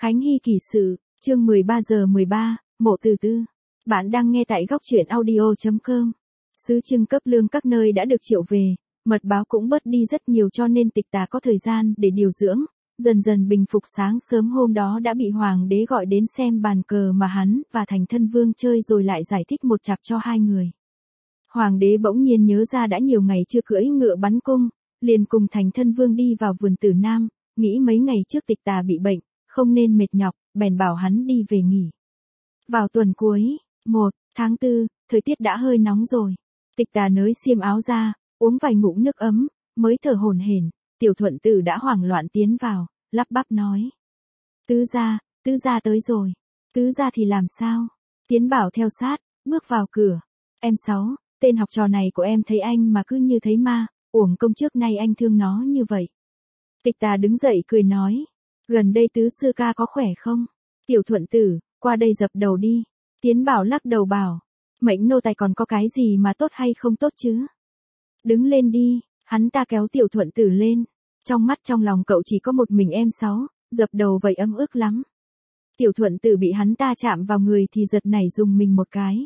Khánh Hy kỳ sự, chương 13 giờ 13, Mộ Từ Tư. Bạn đang nghe tại góc truyện audio.com. Sứ trưng cấp lương các nơi đã được triệu về, mật báo cũng bớt đi rất nhiều cho nên Tịch Tà có thời gian để điều dưỡng, dần dần bình phục. Sáng sớm hôm đó đã bị hoàng đế gọi đến xem bàn cờ mà hắn và Thành Thân Vương chơi rồi lại giải thích một chặp cho hai người. Hoàng đế bỗng nhiên nhớ ra đã nhiều ngày chưa cưỡi ngựa bắn cung, liền cùng Thành Thân Vương đi vào vườn Tử Nam, nghĩ mấy ngày trước Tịch Tà bị bệnh, không nên mệt nhọc, bèn bảo hắn đi về nghỉ. Vào tuần cuối, 1 tháng 4, thời tiết đã hơi nóng rồi. Tịch Tà nới xiêm áo ra, uống vài ngụm nước ấm, mới thở hổn hển. Tiểu Thuận Tử đã hoảng loạn tiến vào, lắp bắp nói: tứ gia tới rồi. Tứ gia thì làm sao? Tiến Bảo theo sát, bước vào cửa. Em Sáu, tên học trò này của em thấy anh mà cứ như thấy ma, uổng công trước nay anh thương nó như vậy. Tịch Tà đứng dậy cười nói: gần đây Tứ sư ca có khỏe không? Tiểu Thuận Tử, qua đây dập đầu đi. Tiến Bảo lắc đầu bảo: mệnh nô tài còn có cái gì mà tốt hay không tốt chứ? Đứng lên đi. Hắn ta kéo Tiểu Thuận Tử lên. Trong mắt trong lòng cậu chỉ có một mình em Sáu, dập đầu vậy ấm ức lắm. Tiểu Thuận Tử bị hắn ta chạm vào người thì giật nảy dùng mình một cái.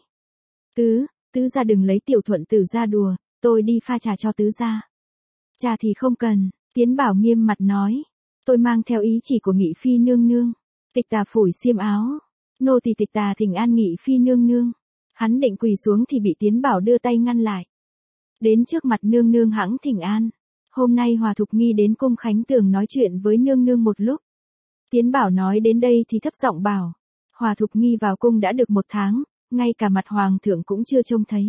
Tứ gia đừng lấy Tiểu Thuận Tử ra đùa, tôi đi pha trà cho tứ gia. Trà thì không cần, Tiến Bảo nghiêm mặt nói. Tôi mang theo ý chỉ của Nghị phi nương nương. Tịch Tà phủi xiêm áo. Nô tỳ Tịch Tà thỉnh an Nghị phi nương nương. Hắn định quỳ xuống thì bị Tiến Bảo đưa tay ngăn lại. Đến trước mặt nương nương hẵng thỉnh an. Hôm nay Hòa Thục Nghi đến cung Khánh Tường nói chuyện với nương nương một lúc. Tiến Bảo nói đến đây thì thấp giọng bảo: Hòa Thục Nghi vào cung đã được 1 tháng, ngay cả mặt hoàng thượng cũng chưa trông thấy.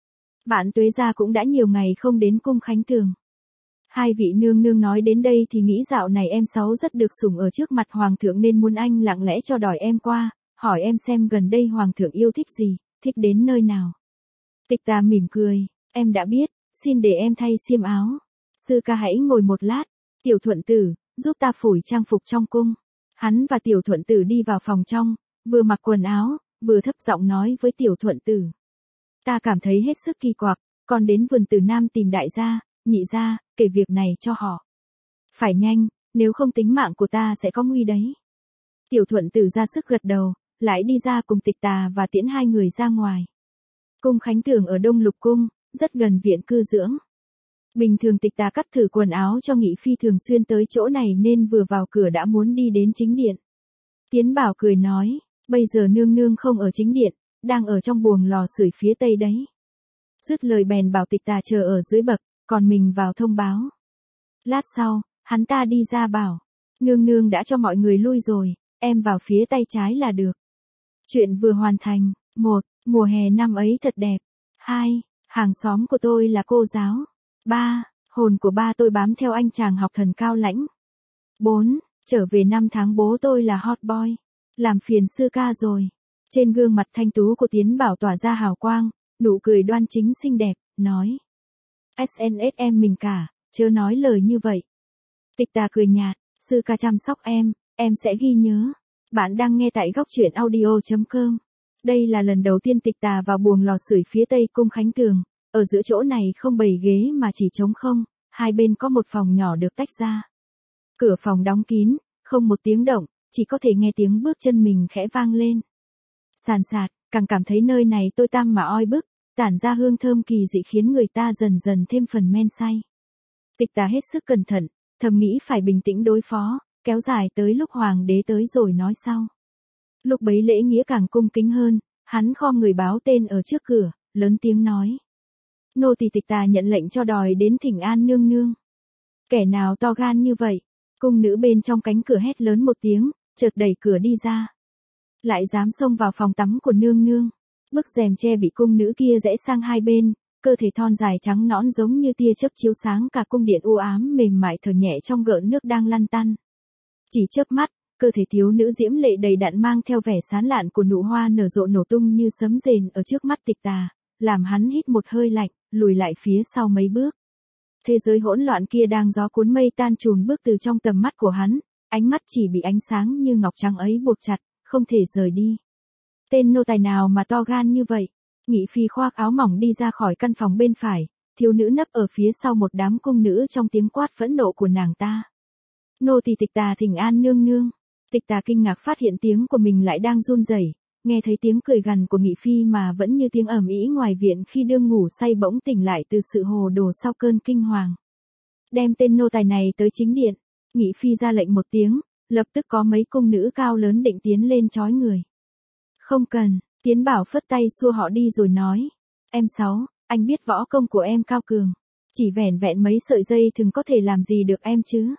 Bạn Tuế gia cũng đã nhiều ngày không đến cung Khánh Tường. Hai vị nương nương nói đến đây thì nghĩ dạo này em Sáu rất được sủng ở trước mặt hoàng thượng nên muốn anh lặng lẽ cho đòi em qua, hỏi em xem gần đây hoàng thượng yêu thích gì, thích đến nơi nào. Tịch Tà mỉm cười: em đã biết, xin để em thay xiêm áo. Sư ca hãy ngồi một lát. Tiểu Thuận Tử, giúp ta phủi trang phục trong cung. Hắn và Tiểu Thuận Tử đi vào phòng trong, vừa mặc quần áo, vừa thấp giọng nói với Tiểu Thuận Tử: ta cảm thấy hết sức kỳ quặc, còn đến vườn Tử Nam tìm đại gia, nhị gia, kể việc này cho họ. Phải nhanh, nếu không tính mạng của ta sẽ có nguy đấy. Tiểu Thuận Tử ra sức gật đầu, lại đi ra cùng Tịch Tà và tiễn hai người ra ngoài. Cung Khánh Tường ở Đông Lục Cung, rất gần viện cư dưỡng. Bình thường Tịch Tà cắt thử quần áo cho Nghị phi thường xuyên tới chỗ này nên vừa vào cửa đã muốn đi đến chính điện. Tiến Bảo cười nói: bây giờ nương nương không ở chính điện, đang ở trong buồng lò sưởi phía tây đấy. Dứt lời bèn bảo Tịch Tà chờ ở dưới bậc, còn mình vào thông báo. Lát sau, hắn ta đi ra bảo: nương nương đã cho mọi người lui rồi, em vào phía tay trái là được. Chuyện vừa hoàn thành. 1. Mùa hè năm ấy thật đẹp. 2. Hàng xóm của tôi là cô giáo. 3. Hồn của ba tôi bám theo anh chàng học thần cao lãnh. 4. Trở về 5 tháng bố tôi là hot boy. Làm phiền sư ca rồi. Trên gương mặt thanh tú của Tiến Bảo tỏa ra hào quang, nụ cười đoan chính xinh đẹp, nói: SNS em mình cả, chớ nói lời như vậy. Tịch Tà cười nhạt: sư ca chăm sóc em sẽ ghi nhớ. Bạn đang nghe tại góc truyện audio.com. Đây là lần đầu tiên Tịch Tà vào buồng lò sưởi phía tây cung Khánh Tường. Ở giữa chỗ này không bày ghế mà chỉ trống không, hai bên có một phòng nhỏ được tách ra. Cửa phòng đóng kín, không một tiếng động, chỉ có thể nghe tiếng bước chân mình khẽ vang lên. Sàn sạt, càng cảm thấy nơi này tối tăm mà oi bức, tản ra hương thơm kỳ dị khiến người ta dần dần thêm phần men say. Tịch Tà hết sức cẩn thận, thầm nghĩ phải bình tĩnh đối phó, kéo dài tới lúc hoàng đế tới rồi nói sau. Lúc bấy lễ nghĩa càng cung kính hơn, hắn khom người báo tên ở trước cửa, lớn tiếng nói: nô tỳ Tịch Tà nhận lệnh cho đòi đến thỉnh an nương nương. Kẻ nào to gan như vậy? Cung nữ bên trong cánh cửa hét lớn một tiếng, chợt đẩy cửa đi ra. Lại dám xông vào phòng tắm của nương nương. Bức rèm che bị cung nữ kia rẽ sang hai bên, cơ thể thon dài trắng nõn giống như tia chớp chiếu sáng cả cung điện u ám mềm mại thở nhẹ trong gợn nước đang lăn tăn. Chỉ chớp mắt, cơ thể thiếu nữ diễm lệ đầy đặn mang theo vẻ sán lạn của nụ hoa nở rộ nổ tung như sấm rền ở trước mắt Tịch Tà, làm hắn hít một hơi lạnh, lùi lại phía sau mấy bước. Thế giới hỗn loạn kia đang gió cuốn mây tan trùn bước từ trong tầm mắt của hắn, ánh mắt chỉ bị ánh sáng như ngọc trắng ấy buộc chặt, không thể rời đi. Tên nô tài nào mà to gan như vậy? Nghị phi khoác áo mỏng đi ra khỏi căn phòng bên phải, thiếu nữ nấp ở phía sau một đám cung nữ trong tiếng quát phẫn nộ của nàng ta. Nô tỳ Tịch Tà thỉnh an nương nương. Tịch Tà kinh ngạc phát hiện tiếng của mình lại đang run rẩy, nghe thấy tiếng cười gằn của Nghị Phi mà vẫn như tiếng ầm ĩ ngoài viện khi đương ngủ say bỗng tỉnh lại từ sự hồ đồ sau cơn kinh hoàng. Đem tên nô tài này tới chính điện. Nghị Phi ra lệnh một tiếng, lập tức có mấy cung nữ cao lớn định tiến lên trói người. Không cần, Tiến Bảo phất tay xua họ đi rồi nói. Em Sáu, anh biết võ công của em cao cường. Chỉ vẻn vẹn mấy sợi dây thừng có thể làm gì được em chứ.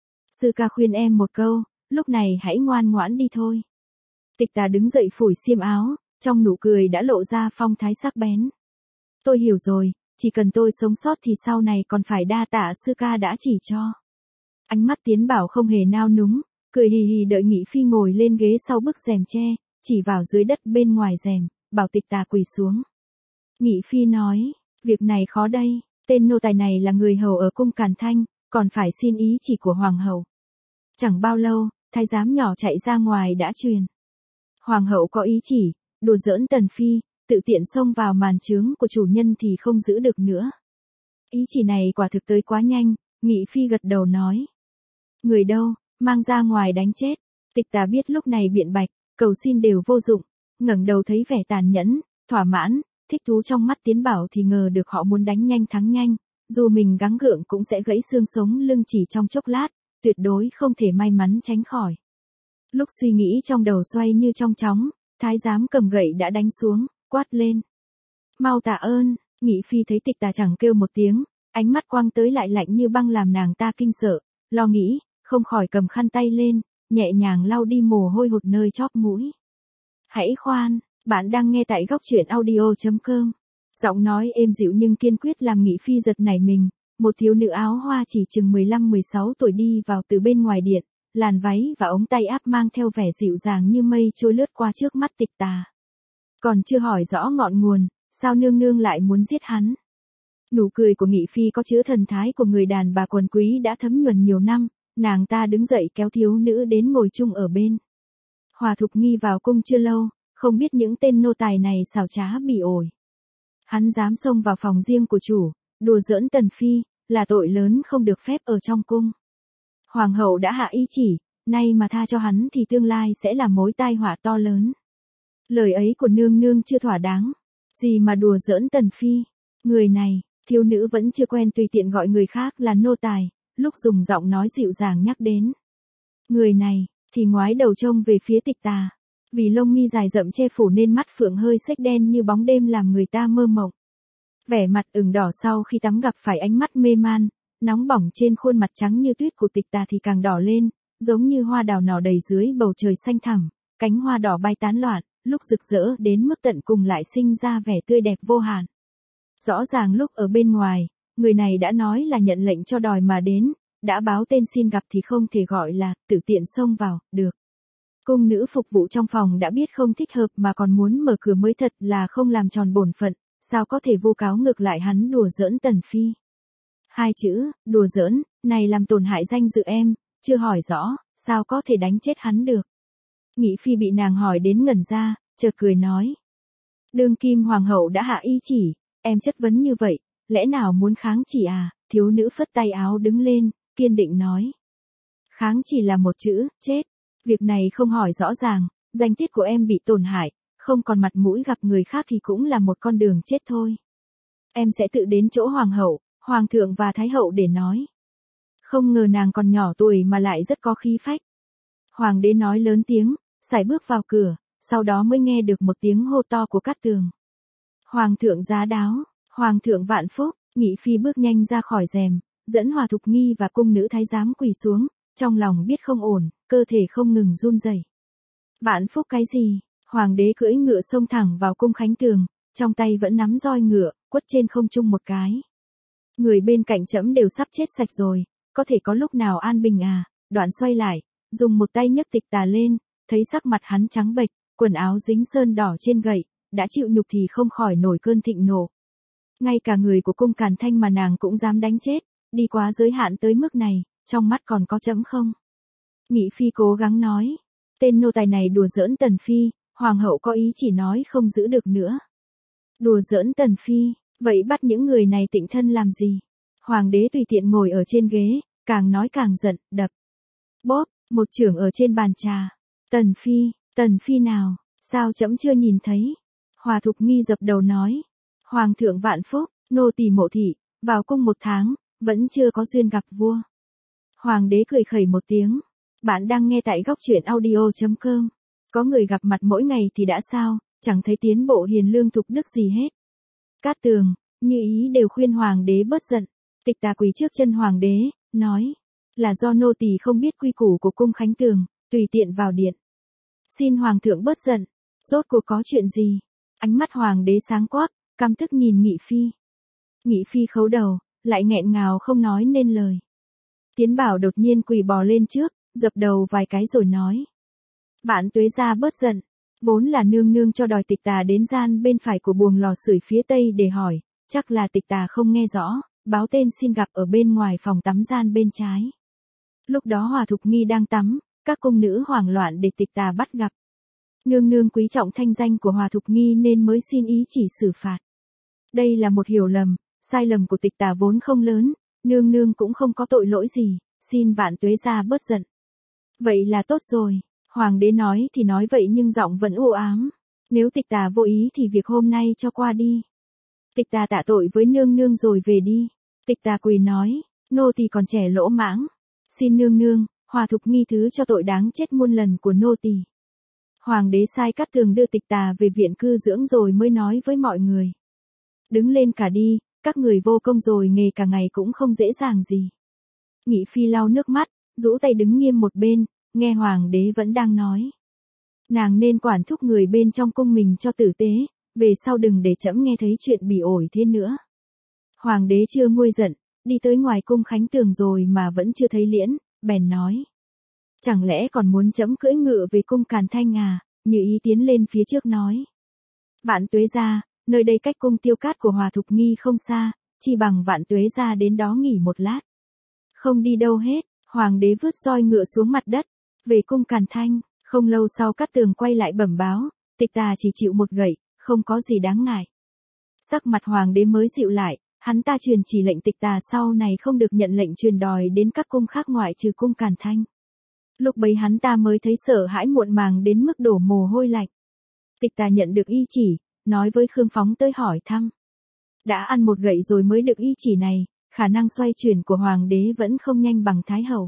Sư ca khuyên em một câu, lúc này hãy ngoan ngoãn đi thôi. Tịch Tà đứng dậy phủi xiêm áo, trong nụ cười đã lộ ra phong thái sắc bén. Tôi hiểu rồi, chỉ cần tôi sống sót thì sau này còn phải đa tạ sư ca đã chỉ cho. Ánh mắt Tiến Bảo không hề nao núng, cười hì hì đợi Nghị Phi ngồi lên ghế sau bức rèm tre, chỉ vào dưới đất bên ngoài rèm, bảo Tịch Tà quỳ xuống. Nghị Phi nói, việc này khó đây, tên nô tài này là người hầu ở cung Càn Thanh, còn phải xin ý chỉ của hoàng hậu. Chẳng bao lâu, thái giám nhỏ chạy ra ngoài đã truyền. Hoàng hậu có ý chỉ, đùa giỡn Tần Phi, tự tiện xông vào màn trướng của chủ nhân thì không giữ được nữa. Ý chỉ này quả thực tới quá nhanh, Nghị Phi gật đầu nói. Người đâu, mang ra ngoài đánh chết. Tịch Tà biết lúc này biện bạch, cầu xin đều vô dụng, ngẩng đầu thấy vẻ tàn nhẫn, thỏa mãn, thích thú trong mắt Tiến Bảo thì ngờ được họ muốn đánh nhanh thắng nhanh, dù mình gắng gượng cũng sẽ gãy xương sống lưng chỉ trong chốc lát, tuyệt đối không thể may mắn tránh khỏi. Lúc suy nghĩ trong đầu xoay như trong chóng, thái giám cầm gậy đã đánh xuống, quát lên. Mau tạ ơn. Nghị Phi thấy Tịch Tà chẳng kêu một tiếng, ánh mắt quăng tới lại lạnh như băng làm nàng ta kinh sợ, lo nghĩ, không khỏi cầm khăn tay lên, nhẹ nhàng lau đi mồ hôi hột nơi chóp mũi. Hãy khoan, bạn đang nghe tại góc truyện audio.com. Giọng nói êm dịu nhưng kiên quyết làm Nghị Phi giật nảy mình, một thiếu nữ áo hoa chỉ chừng 15-16 tuổi đi vào từ bên ngoài điện, làn váy và ống tay áp mang theo vẻ dịu dàng như mây trôi lướt qua trước mắt Tịch Tà. Còn chưa hỏi rõ ngọn nguồn, sao nương nương lại muốn giết hắn? Nụ cười của Nghị Phi có chứa thần thái của người đàn bà quần quý đã thấm nhuần nhiều năm, nàng ta đứng dậy kéo thiếu nữ đến ngồi chung ở bên. Hòa Thục Nghi vào cung chưa lâu, không biết những tên nô tài này xảo trá bỉ ổi. Hắn dám xông vào phòng riêng của chủ, đùa giỡn Tần Phi, là tội lớn không được phép ở trong cung. Hoàng hậu đã hạ ý chỉ, nay mà tha cho hắn thì tương lai sẽ là mối tai họa to lớn. Lời ấy của nương nương chưa thỏa đáng, gì mà đùa giỡn Tần Phi, người này, thiếu nữ vẫn chưa quen tùy tiện gọi người khác là nô tài, lúc dùng giọng nói dịu dàng nhắc đến. Người này, thì ngoái đầu trông về phía Tịch Tà, vì lông mi dài rậm che phủ nên mắt phượng hơi xếch đen như bóng đêm làm người ta mơ mộng. Vẻ mặt ửng đỏ sau khi tắm gặp phải ánh mắt mê man, nóng bỏng trên khuôn mặt trắng như tuyết của Tịch Tà thì càng đỏ lên, giống như hoa đào nở đầy dưới bầu trời xanh thẳm, cánh hoa đỏ bay tán loạn, lúc rực rỡ đến mức tận cùng lại sinh ra vẻ tươi đẹp vô hạn. Rõ ràng lúc ở bên ngoài, người này đã nói là nhận lệnh cho đòi mà đến, đã báo tên xin gặp thì không thể gọi là tự tiện xông vào, được. Cung nữ phục vụ trong phòng đã biết không thích hợp mà còn muốn mở cửa mới thật là không làm tròn bổn phận, sao có thể vu cáo ngược lại hắn đùa giỡn Tần Phi. Hai chữ, đùa giỡn, này làm tổn hại danh dự em, chưa hỏi rõ, sao có thể đánh chết hắn được. Nghị Phi bị nàng hỏi đến ngẩn ra, chợt cười nói. Đương kim hoàng hậu đã hạ ý chỉ, em chất vấn như vậy, lẽ nào muốn kháng chỉ à? Thiếu nữ phất tay áo đứng lên, kiên định nói. Kháng chỉ là một chữ, chết. Việc này không hỏi rõ ràng, danh tiết của em bị tổn hại, không còn mặt mũi gặp người khác thì cũng là một con đường chết thôi. Em sẽ tự đến chỗ hoàng hậu, hoàng thượng và thái hậu để nói. Không ngờ nàng còn nhỏ tuổi mà lại rất có khí phách. Hoàng đế nói lớn tiếng, sải bước vào cửa, sau đó mới nghe được một tiếng hô to của Cát Tường. Hoàng thượng giá đáo, hoàng thượng vạn phúc. Nghị Phi bước nhanh ra khỏi rèm, dẫn Hòa Thục Nghi và cung nữ thái giám quỳ xuống, trong lòng biết không ổn, cơ thể không ngừng run rẩy. Vạn phúc cái gì? Hoàng đế cưỡi ngựa xông thẳng vào cung Khánh Tường, trong tay vẫn nắm roi ngựa, quất trên không trung một cái. Người bên cạnh trẫm đều sắp chết sạch rồi, có thể có lúc nào an bình à? Đoạn xoay lại, dùng một tay nhấc Tịch Tà lên, thấy sắc mặt hắn trắng bệch, quần áo dính sơn đỏ trên gậy, đã chịu nhục thì không khỏi nổi cơn thịnh nộ. Ngay cả người của cung Càn Thanh mà nàng cũng dám đánh chết, đi quá giới hạn tới mức này, trong mắt còn có trẫm không? Nghị Phi cố gắng nói, tên nô tài này đùa giỡn Tần Phi, hoàng hậu có ý chỉ nói không giữ được nữa. Đùa giỡn Tần Phi, vậy bắt những người này tịnh thân làm gì? Hoàng đế tùy tiện ngồi ở trên ghế, càng nói càng giận, đập. Bóp, Một chưởng ở trên bàn trà. Tần Phi nào, sao trẫm chưa nhìn thấy? Hòa Thục Nghi dập đầu nói. Hoàng thượng vạn phúc, nô tỳ Mộ thị, vào cung 1 tháng, vẫn chưa có duyên gặp vua. Hoàng đế cười khẩy một tiếng. Bạn đang nghe tại góc truyện audio.com. Có người gặp mặt mỗi ngày thì đã sao, chẳng thấy tiến bộ hiền lương thục đức gì hết. Cát Tường, Như Ý đều khuyên hoàng đế bớt giận. Tịch Tà quỳ trước chân hoàng đế, nói. Là do nô tỳ không biết quy củ của cung Khánh Tường, tùy tiện vào điện. Xin hoàng thượng bớt giận, rốt cuộc có chuyện gì? Ánh mắt hoàng đế sáng quắc, căm tức nhìn Nghị Phi. Nghị Phi khấu đầu, lại nghẹn ngào không nói nên lời. Tiến Bảo đột nhiên quỳ bò lên trước, dập đầu vài cái rồi nói. Vạn tuế gia bớt giận, vốn là nương nương cho đòi Tịch Tà đến gian bên phải của buồng lò sưởi phía tây để hỏi, chắc là Tịch Tà không nghe rõ, báo tên xin gặp ở bên ngoài phòng tắm gian bên trái. Lúc đó Hòa Thục Nghi đang tắm, các cung nữ hoảng loạn để Tịch Tà bắt gặp. Nương nương quý trọng thanh danh của Hòa Thục Nghi nên mới xin ý chỉ xử phạt. Đây là một hiểu lầm, sai lầm của Tịch Tà vốn không lớn, nương nương cũng không có tội lỗi gì, xin vạn tuế gia bớt giận. Vậy là tốt rồi, hoàng đế nói thì nói vậy nhưng giọng vẫn u ám. Nếu Tịch Tà vô ý thì việc hôm nay cho qua đi. Tịch Tà tạ tội với nương nương rồi về đi. Tịch Tà quỳ nói, nô tỳ còn trẻ lỗ mãng. Xin nương nương, Hòa Thục Nghi thứ cho tội đáng chết muôn lần của nô tỳ. Hoàng đế sai Cát Tường đưa Tịch Tà về viện cư dưỡng rồi mới nói với mọi người. Đứng lên cả đi, các người vô công rồi nghề cả ngày cũng không dễ dàng gì. Nghị Phi lau nước mắt, rũ tay đứng nghiêm một bên, nghe hoàng đế vẫn đang nói. Nàng nên quản thúc người bên trong cung mình cho tử tế, về sau đừng để trẫm nghe thấy chuyện bỉ ổi thế nữa. Hoàng đế chưa nguôi giận, đi tới ngoài cung Khánh Tường rồi mà vẫn chưa thấy liễn, bèn nói. Chẳng lẽ còn muốn trẫm cưỡi ngựa về cung Càn Thanh à? Như Ý tiến lên phía trước nói. Vạn tuế gia, nơi đây cách cung Tiêu Cát của Hòa Thục Nghi không xa, chi bằng vạn tuế gia đến đó nghỉ một lát. Không đi đâu hết, hoàng đế vứt roi ngựa xuống mặt đất, về cung Càn Thanh. Không lâu sau Cát Tường quay lại bẩm báo, Tịch Tà chỉ chịu một gậy, không có gì đáng ngại. Sắc mặt hoàng đế mới dịu lại, hắn ta truyền chỉ lệnh Tịch Tà sau này không được nhận lệnh truyền đòi đến các cung khác ngoại trừ cung Càn Thanh. Lúc bấy hắn ta mới thấy sợ hãi muộn màng đến mức đổ mồ hôi lạnh. Tịch Tà nhận được y chỉ, nói với Khương Phóng tới hỏi thăm. Đã ăn một gậy rồi mới được y chỉ này, khả năng xoay chuyển của hoàng đế vẫn không nhanh bằng Thái Hậu.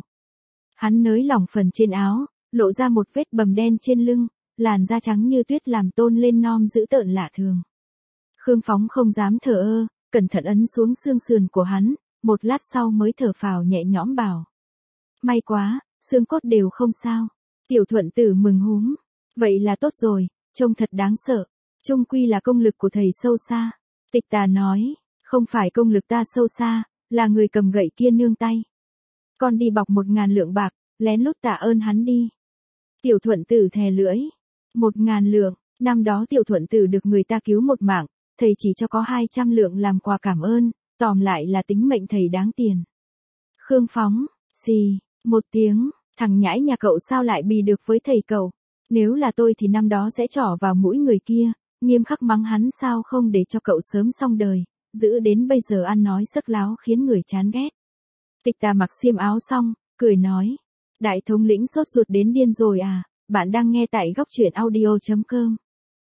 Hắn nới lỏng phần trên áo, lộ ra một vết bầm đen trên lưng, làn da trắng như tuyết làm tôn lên non dữ tợn lạ thường. Khương Phóng không dám thờ ơ, cẩn thận ấn xuống xương sườn của hắn, một lát sau mới thở phào nhẹ nhõm bảo. May quá, xương cốt đều không sao. Tiểu Thuận Tử mừng húm. Vậy là tốt rồi, trông thật đáng sợ. Chung quy là công lực của thầy sâu xa. Tịch Tà nói, không phải công lực ta sâu xa, là người cầm gậy kia nương tay. Con đi bọc 1.000 lượng bạc, lén lút tạ ơn hắn đi. Tiểu Thuận Tử thè lưỡi. 1.000 lượng, năm đó Tiểu Thuận Tử được người ta cứu một mạng, thầy chỉ cho có 200 lượng làm quà cảm ơn, tóm lại là tính mệnh thầy đáng tiền. Khương Phóng, xì, một tiếng, thằng nhãi nhà cậu sao lại bì được với thầy cậu. Nếu là tôi thì năm đó sẽ trỏ vào mũi người kia, nghiêm khắc mắng hắn sao không để cho cậu sớm xong đời, giữ đến bây giờ ăn nói sắc láo khiến người chán ghét. Tịch Tà mặc xiêm áo xong, cười nói. Đại thống lĩnh sốt ruột đến điên rồi à, bạn đang nghe tại góc truyện audio.com.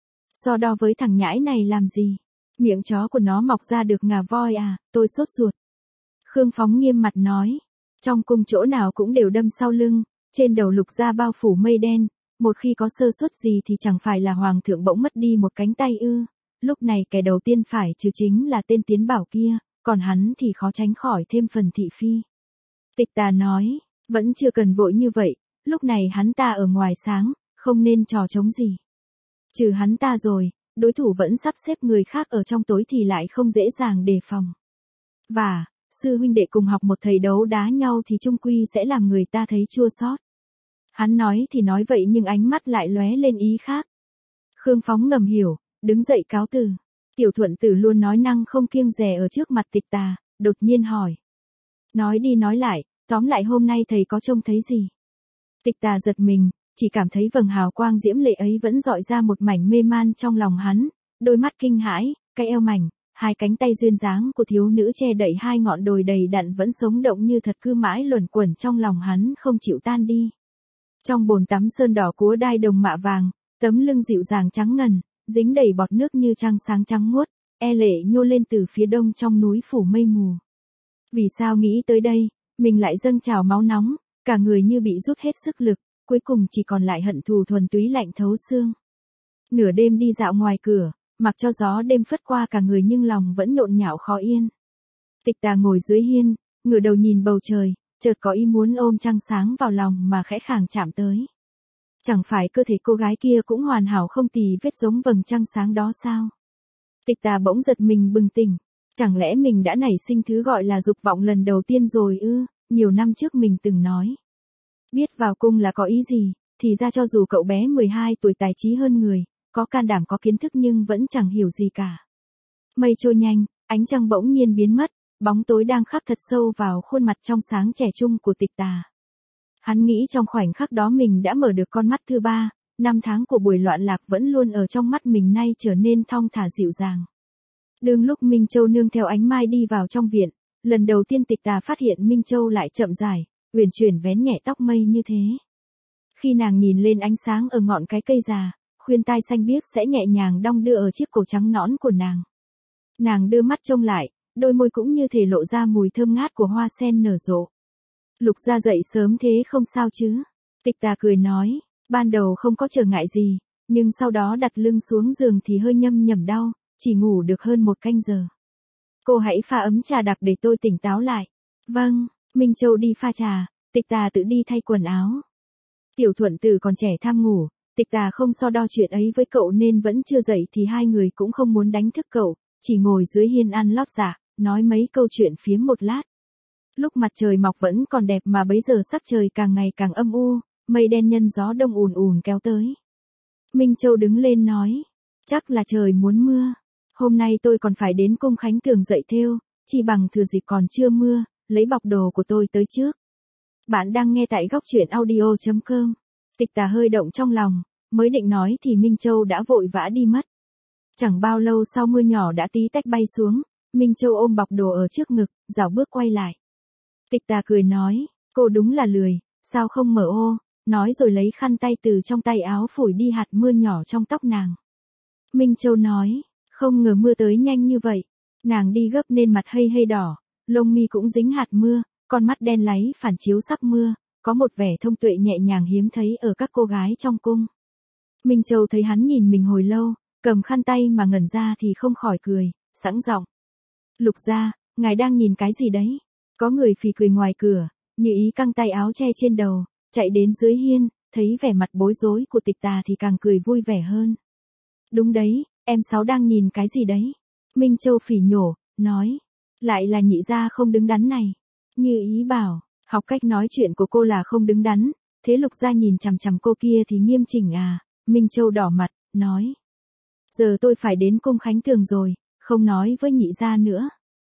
So đo với thằng nhãi này làm gì? Miệng chó của nó mọc ra được ngà voi à, tôi sốt ruột. Khương Phóng nghiêm mặt nói. Trong cung chỗ nào cũng đều đâm sau lưng, trên đầu lục ra bao phủ mây đen, một khi có sơ suất gì thì chẳng phải là hoàng thượng bỗng mất đi một cánh tay ư. Lúc này kẻ đầu tiên phải trừ chính là tên Tiến Bảo kia, còn hắn thì khó tránh khỏi thêm phần thị phi. Tịch Tà nói, vẫn chưa cần vội như vậy, lúc này hắn ta ở ngoài sáng, không nên trò trống gì. Trừ hắn ta rồi, đối thủ vẫn sắp xếp người khác ở trong tối thì lại không dễ dàng đề phòng. Và, sư huynh đệ cùng học một thầy đấu đá nhau thì chung quy sẽ làm người ta thấy chua xót. Hắn nói thì nói vậy nhưng ánh mắt lại lóe lên ý khác. Khương Phóng ngầm hiểu, đứng dậy cáo từ. Tiểu Thuận Tử luôn nói năng không kiêng dè ở trước mặt Tịch Tà, đột nhiên hỏi. Nói đi nói lại, tóm lại hôm nay thầy có trông thấy gì? Tịch Tà giật mình, chỉ cảm thấy vầng hào quang diễm lệ ấy vẫn dọi ra một mảnh mê man trong lòng hắn, đôi mắt kinh hãi, cái eo mảnh, hai cánh tay duyên dáng của thiếu nữ che đậy hai ngọn đồi đầy đặn vẫn sống động như thật cứ mãi luẩn quẩn trong lòng hắn không chịu tan đi. Trong bồn tắm sơn đỏ cúa đai đồng mạ vàng, tấm lưng dịu dàng trắng ngần, dính đầy bọt nước như trăng sáng trắng muốt, e lệ nhô lên từ phía đông trong núi phủ mây mù. Vì sao nghĩ tới đây, mình lại dâng trào máu nóng, cả người như bị rút hết sức lực, cuối cùng chỉ còn lại hận thù thuần túy lạnh thấu xương. Nửa đêm đi dạo ngoài cửa, mặc cho gió đêm phất qua cả người nhưng lòng vẫn nhộn nhạo khó yên. Tịch Tà ngồi dưới hiên, ngửa đầu nhìn bầu trời, chợt có ý muốn ôm trăng sáng vào lòng mà khẽ khàng chạm tới. Chẳng phải cơ thể cô gái kia cũng hoàn hảo không tì vết giống vầng trăng sáng đó sao? Tịch Tà bỗng giật mình bừng tỉnh, chẳng lẽ mình đã nảy sinh thứ gọi là dục vọng lần đầu tiên rồi ư? Nhiều năm trước mình từng nói, biết vào cung là có ý gì, thì ra cho dù cậu bé 12 tuổi tài trí hơn người, có can đảm có kiến thức nhưng vẫn chẳng hiểu gì cả. Mây trôi nhanh, ánh trăng bỗng nhiên biến mất, bóng tối đang khắc thật sâu vào khuôn mặt trong sáng trẻ trung của Tịch Tà. Hắn nghĩ trong khoảnh khắc đó mình đã mở được con mắt thứ ba, năm tháng của buổi loạn lạc vẫn luôn ở trong mắt mình nay trở nên thong thả dịu dàng. Đương lúc Minh Châu nương theo ánh mai đi vào trong viện, lần đầu tiên Tịch Tà phát hiện Minh Châu lại chậm rãi, uyển chuyển vén nhẹ tóc mây như thế. Khi nàng nhìn lên ánh sáng ở ngọn cái cây già, khuyên tai xanh biếc sẽ nhẹ nhàng đong đưa ở chiếc cổ trắng nõn của nàng. Nàng đưa mắt trông lại, đôi môi cũng như thể lộ ra mùi thơm ngát của hoa sen nở rộ. Lục gia dậy sớm thế không sao chứ? Tịch Tà cười nói, ban đầu không có trở ngại gì, nhưng sau đó đặt lưng xuống giường thì hơi nhâm nhẩm đau, chỉ ngủ được hơn 1 canh giờ. Cô hãy pha ấm trà đặc để tôi tỉnh táo lại. Vâng, Minh Châu đi pha trà, Tịch Tà tự đi thay quần áo. Tiểu Thuận Tử còn trẻ tham ngủ, Tịch Tà không so đo chuyện ấy với cậu nên vẫn chưa dậy thì hai người cũng không muốn đánh thức cậu, chỉ ngồi dưới hiên ăn lót dạ, nói mấy câu chuyện phiếm một lát. Lúc mặt trời mọc vẫn còn đẹp mà bấy giờ sắc trời càng ngày càng âm u, mây đen nhân gió đông ùn ùn kéo tới. Minh Châu đứng lên nói, chắc là trời muốn mưa. Hôm nay tôi còn phải đến cung Khánh Tường dạy thêu, chỉ bằng thừa dịp còn chưa mưa, lấy bọc đồ của tôi tới trước. Bạn đang nghe tại góc truyện audio.com. Tịch Tà hơi động trong lòng, mới định nói thì Minh Châu đã vội vã đi mất. Chẳng bao lâu sau mưa nhỏ đã tí tách bay xuống, Minh Châu ôm bọc đồ ở trước ngực, rảo bước quay lại. Tịch Tà cười nói, cô đúng là lười, sao không mở ô, nói rồi lấy khăn tay từ trong tay áo phủi đi hạt mưa nhỏ trong tóc nàng. Minh Châu nói, không ngờ mưa tới nhanh như vậy. Nàng đi gấp nên mặt hơi đỏ, lông mi cũng dính hạt mưa, con mắt đen láy phản chiếu sắc mưa, có một vẻ thông tuệ nhẹ nhàng hiếm thấy ở các cô gái trong cung. Minh Châu thấy hắn nhìn mình hồi lâu, cầm khăn tay mà ngẩn ra thì không khỏi cười, sẵn giọng. Lục gia, ngài đang nhìn cái gì đấy? Có người phì cười ngoài cửa, như ý căng tay áo che trên đầu, chạy đến dưới hiên, thấy vẻ mặt bối rối của Tịch Tà thì càng cười vui vẻ hơn. Đúng đấy, em Sáu đang nhìn cái gì đấy? Minh Châu phỉ nhổ, nói. Lại là nhị gia không đứng đắn này. Như ý bảo, học cách nói chuyện của cô là không đứng đắn, thế Lục gia nhìn chằm chằm cô kia thì nghiêm chỉnh à? Minh Châu đỏ mặt, nói. Giờ tôi phải đến cung Khánh Tường rồi, không nói với nhị gia nữa.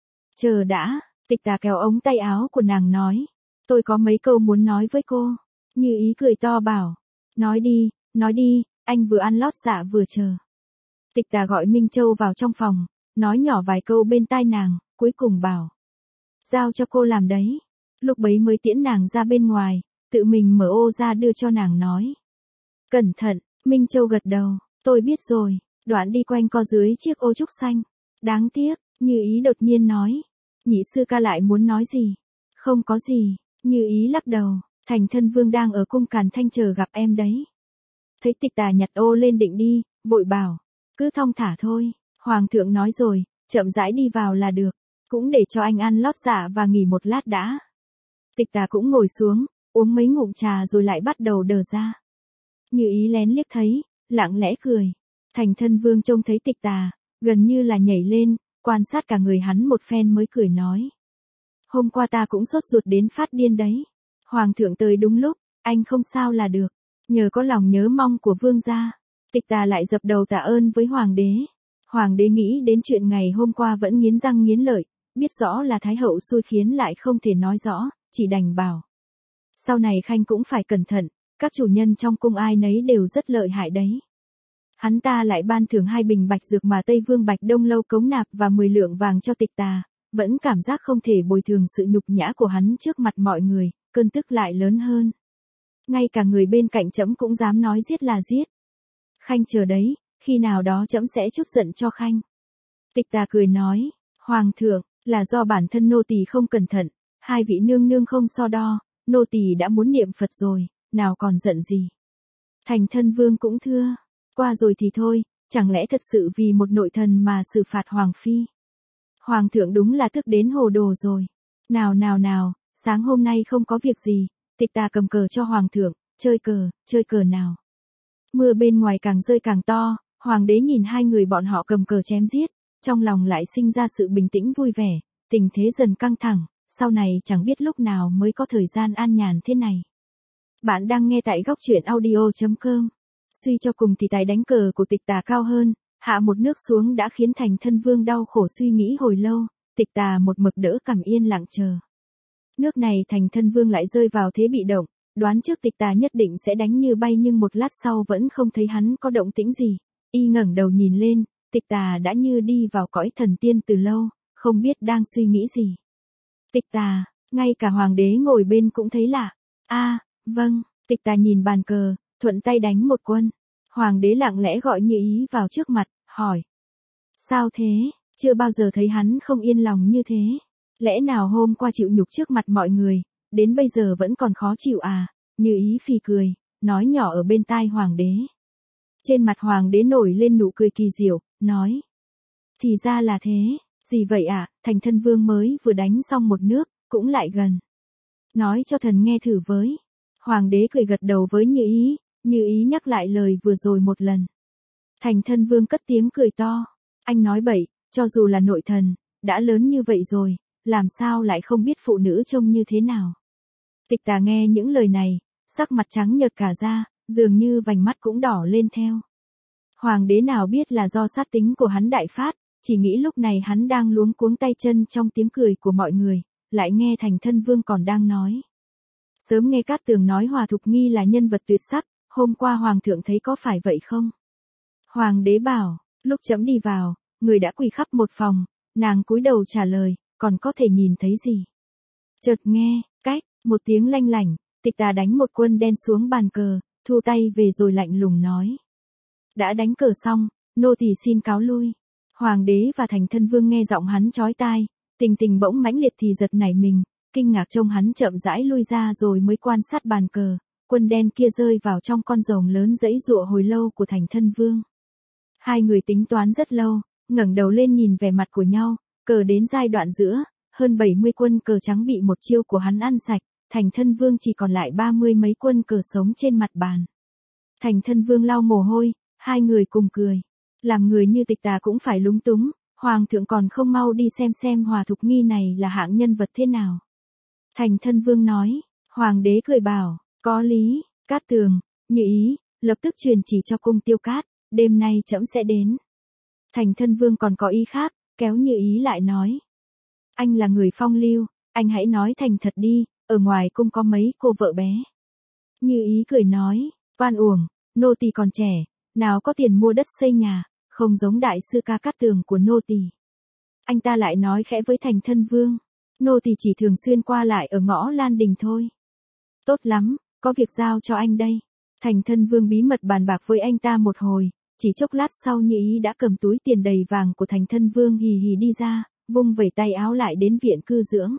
Chờ đã, Tịch Tà kéo ống tay áo của nàng nói. Tôi có mấy câu muốn nói với cô. Như ý cười to bảo. Nói đi, anh vừa ăn lót dạ vừa chờ. Tịch Tà gọi Minh Châu vào trong phòng, nói nhỏ vài câu bên tai nàng, cuối cùng bảo. Giao cho cô làm đấy. Lúc bấy mới tiễn nàng ra bên ngoài, tự mình mở ô ra đưa cho nàng nói. Cẩn thận, Minh Châu gật đầu, tôi biết rồi, đoạn đi quanh co dưới chiếc ô trúc xanh. Đáng tiếc, Như ý đột nhiên nói. Nhị sư ca lại muốn nói gì? Không có gì, Như ý lắc đầu, Thành Thân Vương đang ở cung Càn Thanh chờ gặp em đấy. Thấy Tịch Tà nhặt ô lên định đi, vội bảo. Cứ thong thả thôi, Hoàng thượng nói rồi, chậm rãi đi vào là được, cũng để cho anh ăn lót dạ và nghỉ một lát đã. Tịch Tà cũng ngồi xuống, uống mấy ngụm trà rồi lại bắt đầu đờ ra. Như ý lén liếc thấy, lặng lẽ cười. Thành Thân Vương trông thấy Tịch Tà, gần như là nhảy lên, quan sát cả người hắn một phen mới cười nói. Hôm qua ta cũng sốt ruột đến phát điên đấy. Hoàng thượng tới đúng lúc, anh không sao là được, nhờ có lòng nhớ mong của vương gia. Tịch Tà lại dập đầu tạ ơn với Hoàng đế. Hoàng đế nghĩ đến chuyện ngày hôm qua vẫn nghiến răng nghiến lợi, biết rõ là Thái hậu xui khiến lại không thể nói rõ, chỉ đành bảo. Sau này Khanh cũng phải cẩn thận, các chủ nhân trong cung ai nấy đều rất lợi hại đấy. Hắn ta lại ban thưởng 2 bình bạch dược mà Tây Vương Bạch Đông Lâu cống nạp và 10 lượng vàng cho Tịch Tà, vẫn cảm giác không thể bồi thường sự nhục nhã của hắn trước mặt mọi người, cơn tức lại lớn hơn. ngay cả người bên cạnh trẫm cũng dám nói giết là giết. Khanh chờ đấy, khi nào đó trẫm sẽ chút giận cho Khanh. Tịch Tà cười nói, Hoàng thượng, là do bản thân nô tỳ không cẩn thận, hai vị nương nương không so đo, nô tỳ đã muốn niệm Phật rồi, nào còn giận gì. Thành Thân Vương cũng thưa, qua rồi thì thôi, chẳng lẽ thật sự vì một nội thần mà xử phạt Hoàng phi. Hoàng thượng đúng là tức đến hồ đồ rồi. Nào, sáng hôm nay không có việc gì, Tịch Tà cầm cờ cho Hoàng thượng, chơi cờ nào. Mưa bên ngoài càng rơi càng to, Hoàng đế nhìn hai người bọn họ cầm cờ chém giết, trong lòng lại sinh ra sự bình tĩnh vui vẻ, tình thế dần căng thẳng, sau này chẳng biết lúc nào mới có thời gian an nhàn thế này. Bạn đang nghe tại góc truyện audio.com. Suy cho cùng thì tài đánh cờ của Tịch Tà cao hơn, hạ một nước xuống đã khiến Thành Thân Vương đau khổ suy nghĩ hồi lâu, Tịch Tà một mực đỡ cằm yên lặng chờ. Nước này Thành Thân Vương lại rơi vào thế bị động, đoán trước Tịch Tà nhất định sẽ đánh như bay nhưng một lát sau vẫn không thấy hắn có động tĩnh gì. Y ngẩng đầu nhìn lên, Tịch Tà đã như đi vào cõi thần tiên từ lâu, không biết đang suy nghĩ gì. Tịch Tà, ngay cả Hoàng đế ngồi bên cũng thấy lạ. Vâng, Tịch Tà nhìn bàn cờ, thuận tay đánh một quân. Hoàng đế lặng lẽ gọi Như Ý vào trước mặt, hỏi. Sao thế, chưa bao giờ thấy hắn không yên lòng như thế. Lẽ nào hôm qua chịu nhục trước mặt mọi người, đến bây giờ vẫn còn khó chịu à? Như Ý phì cười, nói nhỏ ở bên tai Hoàng đế. Trên mặt Hoàng đế nổi lên nụ cười kỳ diệu, nói. Thì ra là thế, gì vậy ạ, Thành Thân Vương mới vừa đánh xong một nước, cũng lại gần. Nói cho thần nghe thử với. Hoàng đế cười gật đầu với Như Ý nhắc lại lời vừa rồi một lần. Thành Thân Vương cất tiếng cười to. Anh nói bậy, cho dù là nội thần, đã lớn như vậy rồi, làm sao lại không biết phụ nữ trông như thế nào. Tịch Tà nghe những lời này, sắc mặt trắng nhợt cả ra, dường như vành mắt cũng đỏ lên theo. Hoàng đế nào biết là do sát tính của hắn đại phát, chỉ nghĩ lúc này hắn đang luống cuống tay chân trong tiếng cười của mọi người, lại nghe Thành Thân Vương còn đang nói. Sớm nghe Cát Tường nói Hòa Thục Nghi là nhân vật tuyệt sắc, hôm qua Hoàng thượng thấy có phải vậy không? Hoàng đế bảo, lúc trẫm đi vào, người đã quỳ khắp một phòng, nàng cúi đầu trả lời, còn có thể nhìn thấy gì? Chợt nghe, một tiếng lanh lảnh, Tịch Tà đánh một quân đen xuống bàn cờ, thu tay về rồi lạnh lùng nói. Đã đánh cờ xong, nô tỳ xin cáo lui. Hoàng đế và Thành Thân Vương nghe giọng hắn chói tai, tình bỗng mãnh liệt thì giật nảy mình, kinh ngạc trông hắn chậm rãi lui ra rồi mới quan sát bàn cờ, quân đen kia rơi vào trong con rồng lớn dãy dụa hồi lâu của Thành Thân Vương. Hai người tính toán rất lâu, ngẩng đầu lên nhìn vẻ mặt của nhau, cờ đến giai đoạn giữa, hơn 70 quân cờ trắng bị một chiêu của hắn ăn sạch, Thành Thân Vương chỉ còn lại 30 mấy quân cờ sống trên mặt bàn. Thành Thân Vương lau mồ hôi, hai người cùng cười. Làm người như Tịch Tà cũng phải lúng túng, Hoàng thượng còn không mau đi xem Hòa Thục Nghi này là hạng nhân vật thế nào. Thành Thân Vương nói, Hoàng đế cười bảo, có lý, Cát Tường, Như Ý, lập tức truyền chỉ cho cung Tiêu Cát, đêm nay trẫm sẽ đến. Thành Thân Vương còn có ý khác, kéo Như Ý lại nói. Anh là người phong lưu, anh hãy nói thành thật đi, ở ngoài cung có mấy cô vợ bé. Như Ý cười nói, oan uổng, nô tỳ còn trẻ, nào có tiền mua đất xây nhà, không giống đại sư ca Cát Tường của nô tỳ. Anh ta lại nói khẽ với Thành Thân Vương, nô tỳ chỉ thường xuyên qua lại ở ngõ Lan Đình thôi. Tốt lắm, có việc giao cho anh đây. Thành Thân Vương bí mật bàn bạc với anh ta một hồi, chỉ chốc lát sau Như Ý đã cầm túi tiền đầy vàng của Thành Thân Vương hì hì đi ra, vung vẩy tay áo lại đến viện cư dưỡng.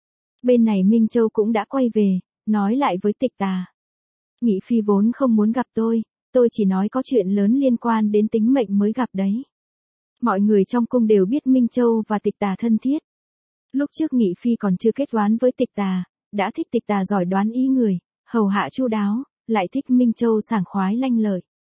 Bên này Minh Châu cũng đã quay về, nói lại với Tịch Tà. Nghị phi vốn không muốn gặp tôi chỉ nói có chuyện lớn liên quan đến tính mệnh mới gặp đấy. Mọi người trong cung đều biết Minh Châu và Tịch Tà thân thiết. Lúc trước Nghị phi còn chưa kết oán với Tịch Tà, đã thích Tịch Tà giỏi đoán ý người, hầu hạ chu đáo, lại thích Minh Châu sảng khoái lanh lợi.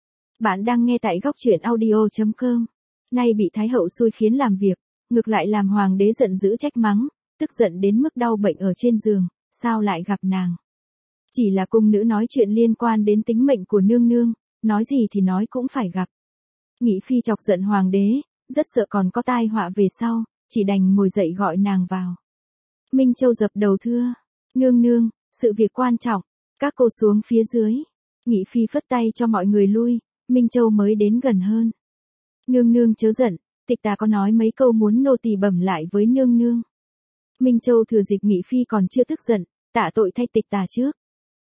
Bạn đang nghe tại góc truyện audio.com. Nay bị Thái hậu xui khiến làm việc, ngược lại làm Hoàng đế giận dữ trách mắng, tức giận đến mức đau bệnh ở trên giường, sao lại gặp nàng. Chỉ là cung nữ nói chuyện liên quan đến tính mệnh của nương nương, nói gì thì nói cũng phải gặp. Nghị phi chọc giận Hoàng đế, rất sợ còn có tai họa về sau, chỉ đành ngồi dậy gọi nàng vào. Minh Châu dập đầu thưa, nương nương, sự việc quan trọng, các cô xuống phía dưới. Nghị phi phất tay cho mọi người lui, Minh Châu mới đến gần hơn. Nương nương chớ giận, Tịch Tà có nói mấy câu muốn nô tỳ bẩm lại với nương nương. Minh Châu thừa dịp Nghị phi còn chưa tức giận, tạ tội thay Tịch Tà trước.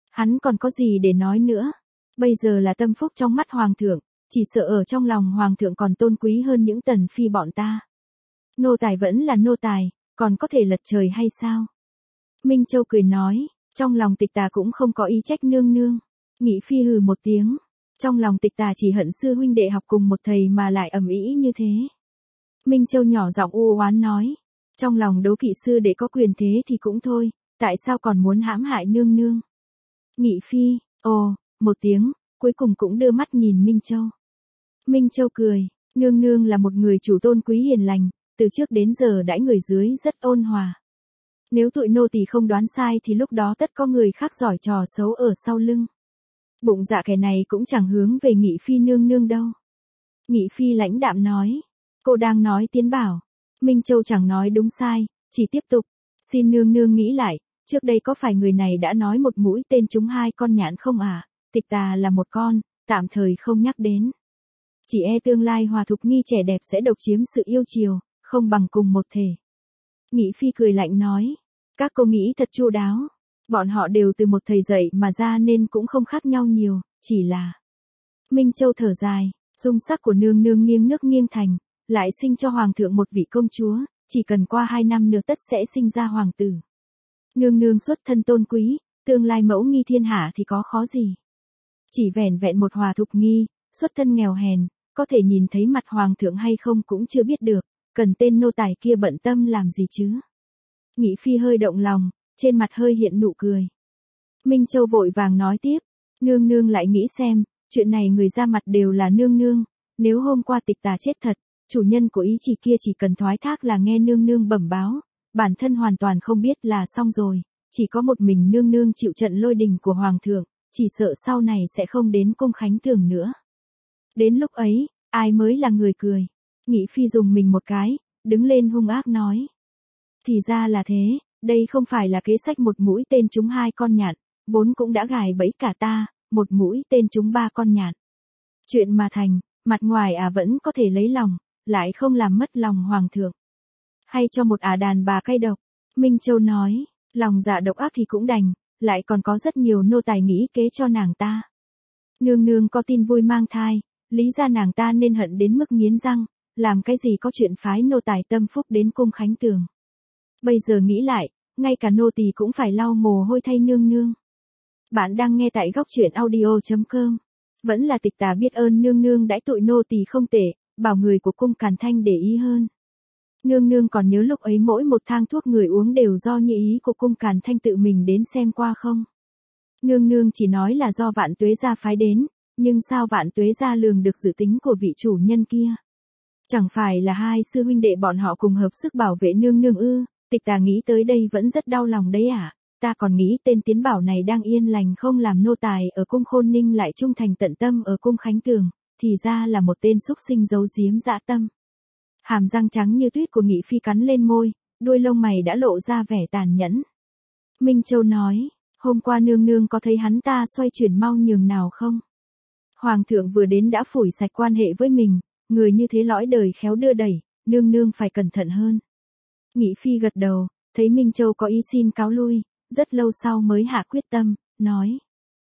Hắn còn có gì để nói nữa? Bây giờ là tâm phúc trong mắt hoàng thượng, chỉ sợ ở trong lòng hoàng thượng còn tôn quý hơn những tần phi bọn ta. Nô tài vẫn là nô tài, còn có thể lật trời hay sao? Minh Châu cười nói, trong lòng Tịch Tà cũng không có ý trách nương nương. Nghị phi hừ một tiếng, trong lòng Tịch Tà chỉ hận sư huynh đệ học cùng một thầy mà lại ầm ĩ như thế. Minh Châu nhỏ giọng u oán nói, trong lòng đố kỵ sư đệ có quyền thế thì cũng thôi, tại sao còn muốn hãm hại nương nương? Nghị phi, ồ, một tiếng, cuối cùng cũng đưa mắt nhìn Minh Châu. Minh Châu cười, nương nương là một người chủ tôn quý hiền lành, từ trước đến giờ đãi người dưới rất ôn hòa. Nếu tụi nô tỳ không đoán sai thì lúc đó tất có người khác giỏi trò xấu ở sau lưng. Bụng dạ kẻ này cũng chẳng hướng về Nghị phi nương nương đâu. Nghị phi lãnh đạm nói, cô đang nói tiến bảo. Minh Châu chẳng nói đúng sai, chỉ tiếp tục, xin nương nương nghĩ lại, trước đây có phải người này đã nói một mũi tên trúng 2 con nhạn không à? Tịch Tà là một con, tạm thời không nhắc đến. Chỉ e tương lai Hòa Thục Nghi trẻ đẹp sẽ độc chiếm sự yêu chiều, không bằng cùng một thể. Nghị phi cười lạnh nói, các cô nghĩ thật chu đáo. Bọn họ đều từ một thầy dạy mà ra nên cũng không khác nhau nhiều, chỉ là... Minh Châu thở dài, dung sắc của nương nương nghiêng nước nghiêng thành, lại sinh cho hoàng thượng một vị công chúa, chỉ cần qua 2 năm nữa tất sẽ sinh ra hoàng tử. Nương nương xuất thân tôn quý, tương lai mẫu nghi thiên hạ thì có khó gì. Chỉ vẻn vẹn một Hòa Thục Nghi, xuất thân nghèo hèn, có thể nhìn thấy mặt hoàng thượng hay không cũng chưa biết được, cần tên nô tài kia bận tâm làm gì chứ. Nghị phi hơi động lòng, trên mặt hơi hiện nụ cười. Minh Châu vội vàng nói tiếp, nương nương lại nghĩ xem, chuyện này người ra mặt đều là nương nương, nếu hôm qua Tịch Tà chết thật, chủ nhân của ý chỉ kia chỉ cần thoái thác là nghe nương nương bẩm báo, bản thân hoàn toàn không biết là xong rồi, chỉ có một mình nương nương chịu trận lôi đình của hoàng thượng, chỉ sợ sau này sẽ không đến cung khánh tường nữa. Đến lúc ấy, ai mới là người cười? Nghị phi dùng mình một cái, đứng lên hung ác nói. Thì ra là thế, đây không phải là kế sách một mũi tên trúng 2 con nhạn, vốn cũng đã gài bẫy cả ta, một mũi tên trúng 3 con nhạn. Chuyện mà thành, mặt ngoài vẫn có thể lấy lòng, lại không làm mất lòng hoàng thượng. Hay cho một đàn bà cay độc. Minh Châu nói, lòng dạ độc ác thì cũng đành, lại còn có rất nhiều nô tài nghĩ kế cho nàng ta. Nương nương có tin vui mang thai, lý ra nàng ta nên hận đến mức nghiến răng, làm cái gì có chuyện phái nô tài tâm phúc đến cung khánh tường. Bây giờ nghĩ lại, ngay cả nô tỳ cũng phải lau mồ hôi thay nương nương. Bạn đang nghe tại góc truyện audio.com. Vẫn là Tịch Tà biết ơn nương nương đãi tụi nô tỳ không tệ, bảo người của cung Càn Thanh để ý hơn. Nương nương còn nhớ lúc ấy mỗi một thang thuốc người uống đều do như ý của cung Càn Thanh tự mình đến xem qua không? Nương nương chỉ nói là do Vạn Tuế gia phái đến, nhưng sao Vạn Tuế gia lường được dự tính của vị chủ nhân kia? Chẳng phải là 2 sư huynh đệ bọn họ cùng hợp sức bảo vệ nương nương ư? Tịch Tà nghĩ tới đây vẫn rất đau lòng đấy à? Ta còn nghĩ tên Tiến Bảo này đang yên lành không làm nô tài ở cung Khôn Ninh lại trung thành tận tâm ở cung Khánh Tường, thì ra là một tên xúc sinh giấu giếm dã tâm. Hàm răng trắng như tuyết của Nghị phi cắn lên môi, đuôi lông mày đã lộ ra vẻ tàn nhẫn. Minh Châu nói, hôm qua nương nương có thấy hắn ta xoay chuyển mau nhường nào không? Hoàng thượng vừa đến đã phủi sạch quan hệ với mình, người như thế lõi đời khéo đưa đẩy, nương nương phải cẩn thận hơn. Nghị phi gật đầu, thấy Minh Châu có ý xin cáo lui, rất lâu sau mới hạ quyết tâm, nói.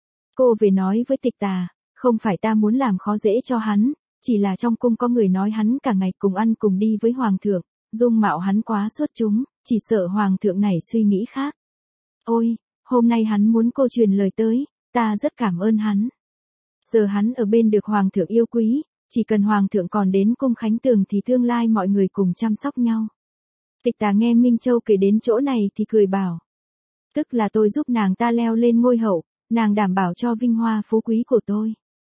Cô về nói với Tịch Tà, không phải ta muốn làm khó dễ cho hắn, chỉ là trong cung có người nói hắn cả ngày cùng ăn cùng đi với hoàng thượng, dung mạo hắn quá xuất chúng, chỉ sợ hoàng thượng này suy nghĩ khác. Ôi, hôm nay hắn muốn cô truyền lời tới, ta rất cảm ơn hắn. Giờ hắn ở bên được hoàng thượng yêu quý, chỉ cần hoàng thượng còn đến cung Khánh Tường thì tương lai mọi người cùng chăm sóc nhau. Tịch Tà nghe Minh Châu kể đến chỗ này thì cười bảo. Tức là tôi giúp nàng ta leo lên ngôi hậu, nàng đảm bảo cho vinh hoa phú quý của tôi.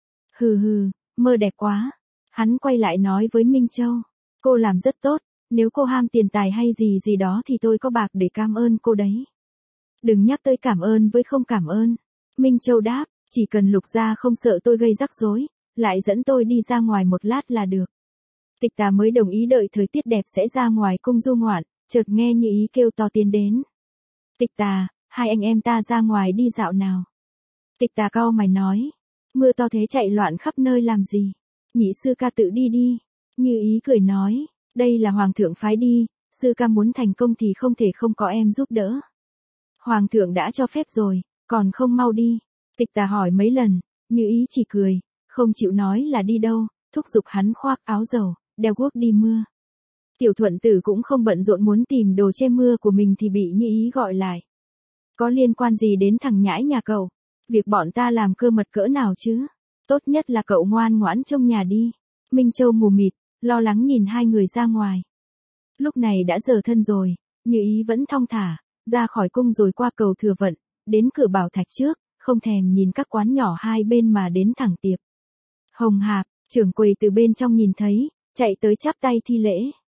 Hừ hừ, mơ đẹp quá. Hắn quay lại nói với Minh Châu. Cô làm rất tốt, nếu cô ham tiền tài hay gì gì đó thì tôi có bạc để cảm ơn cô đấy. Đừng nhắc tới cảm ơn với không cảm ơn. Minh Châu đáp, chỉ cần Lục gia không sợ tôi gây rắc rối, lại dẫn tôi đi ra ngoài một lát là được. Tịch Tà mới đồng ý đợi thời tiết đẹp sẽ ra ngoài cung du ngoạn, chợt nghe Như Ý kêu to tiến đến. Tịch Tà, 2 anh em ta ra ngoài đi dạo nào. Tịch Tà cau mày nói, mưa to thế chạy loạn khắp nơi làm gì, nhị sư ca tự đi đi. Như Ý cười nói, đây là hoàng thượng phái đi, sư ca muốn thành công thì không thể không có em giúp đỡ. Hoàng thượng đã cho phép rồi, còn không mau đi. Tịch Tà hỏi mấy lần, Như Ý chỉ cười, không chịu nói là đi đâu, thúc giục hắn khoác áo dầu, đeo guốc đi mưa. Tiểu Thuận Tử cũng không bận rộn muốn tìm đồ che mưa của mình thì bị Như Ý gọi lại. Có liên quan gì đến thằng nhãi nhà cậu? Việc bọn ta làm cơ mật cỡ nào chứ? Tốt nhất là cậu ngoan ngoãn trông nhà đi. Minh Châu mù mịt, lo lắng nhìn hai người ra ngoài. Lúc này đã giờ thân rồi, Như Ý vẫn thong thả, ra khỏi cung rồi qua cầu Thừa Vận, đến cửa Bảo Thạch trước, không thèm nhìn các quán nhỏ hai bên mà đến thẳng tiệp. Hồng Hạp, trưởng quầy từ bên trong nhìn thấy, chạy tới chắp tay thi lễ.